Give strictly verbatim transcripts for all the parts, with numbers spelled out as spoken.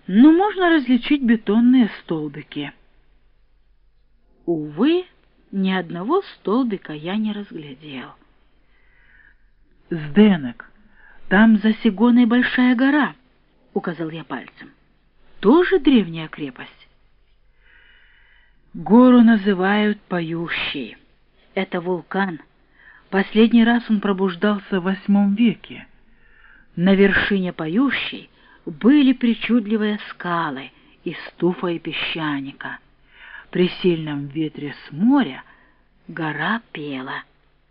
но можно различить бетонные столбики. Увы, ни одного столбика я не разглядел. «Сденек, там за Сигоной большая гора», — указал я пальцем. «Тоже древняя крепость?» «Гору называют Поющей. Это вулкан. Последний раз он пробуждался в восьмом веке. На вершине Поющей были причудливые скалы из туфа и песчаника. При сильном ветре с моря гора пела».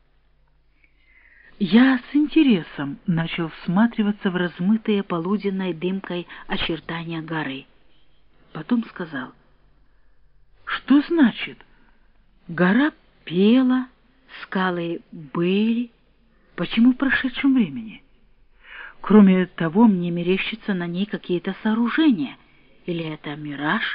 Я с интересом начал всматриваться в размытые полуденной дымкой очертания горы. Потом сказал: «Что значит? Гора пела, скалы были. Почему в прошедшем времени? Кроме того, мне мерещатся на ней какие-то сооружения. Или это мираж?»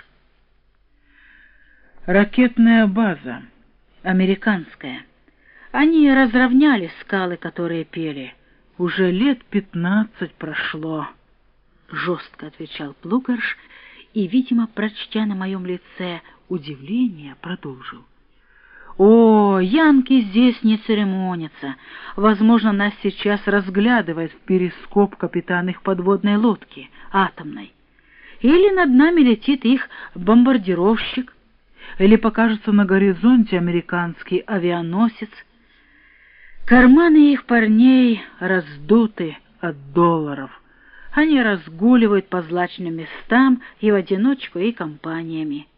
«Ракетная база. Американская. Они разровняли скалы, которые пели. Уже лет пятнадцать прошло», — жестко отвечал Плугарш и, видимо, прочтя на моем лице удивление, продолжил: «О, янки здесь не церемонятся. Возможно, нас сейчас разглядывает в перископ капитан их подводной лодки, атомной. Или над нами летит их бомбардировщик, или покажется на горизонте американский авианосец. Карманы их парней раздуты от долларов. Они разгуливают по злачным местам и в одиночку, и компаниями».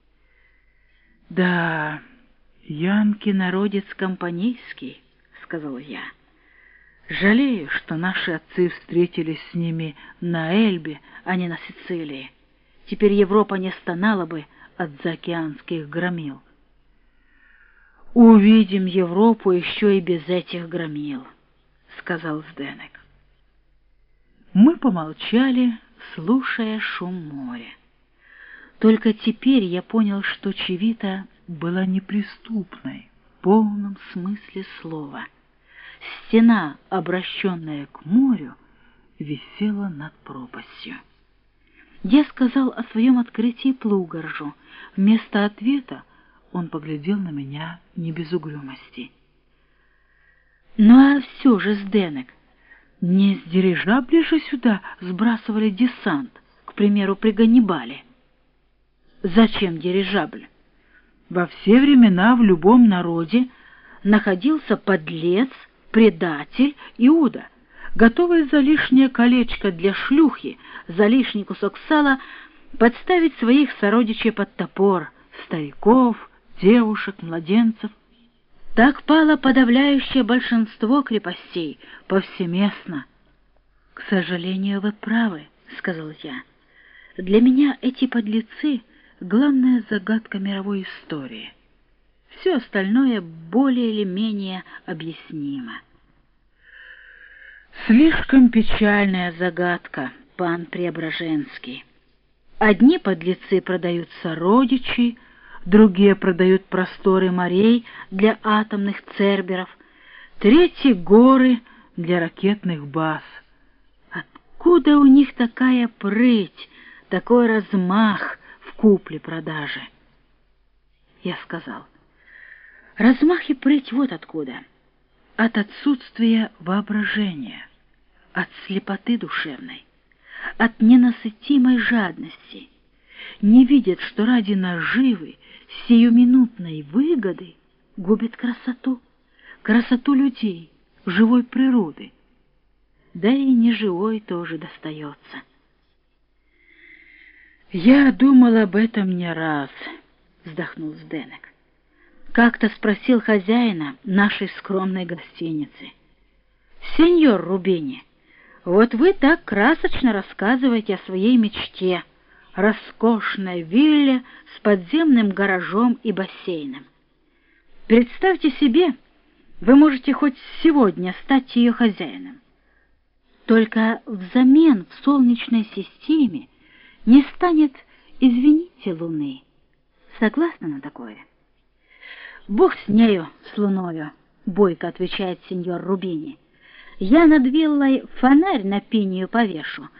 «Да, янки народец компанейский», — сказал я. «Жалею, что наши отцы встретились с ними на Эльбе, а не на Сицилии. Теперь Европа не стонала бы от заокеанских громил». «Увидим Европу еще и без этих громил», — сказал Сденек. Мы помолчали, слушая шум моря. Только теперь я понял, что Чивита была неприступной в полном смысле слова. Стена, обращенная к морю, висела над пропастью. Я сказал о своем открытии Плугаржу. Вместо ответа он поглядел на меня не без угрюмости. «Ну а все же, Сденек, не с дирижабля же сюда сбрасывали десант, к примеру, при Ганнибале?» «Зачем дирижабль? Во все времена в любом народе находился подлец, предатель, Иуда, готовый за лишнее колечко для шлюхи, за лишний кусок сала подставить своих сородичей под топор, стариков, девушек, младенцев. Так пало подавляющее большинство крепостей повсеместно». «К сожалению, вы правы», — сказал я. «Для меня эти подлецы — главная загадка мировой истории. Все остальное более или менее объяснимо». «Слишком печальная загадка, пан Преображенский. Одни подлецы продают сородичей, другие продают просторы морей для атомных церберов, третьи — горы для ракетных баз. Откуда у них такая прыть, такой размах в купле-продаже?» Я сказал: «Размах и прыть вот откуда. От отсутствия воображения, от слепоты душевной, от ненасытимой жадности. Не видят, что ради наживы, сиюминутной выгоды губит красоту, красоту людей, живой природы. Да и неживой тоже достается». «Я думал об этом не раз», — вздохнул Сденек. «Как-то спросил хозяина нашей скромной гостиницы: «Сеньор Рубини, вот вы так красочно рассказываете о своей мечте, роскошной вилле с подземным гаражом и бассейном. Представьте себе, вы можете хоть сегодня стать ее хозяином. Только взамен в Солнечной системе не станет, извините, Луны. Согласны на такое?» «Бог с нею, с Луною», — бойко отвечает сеньор Рубини. «Я над виллой фонарь на пинию повешу,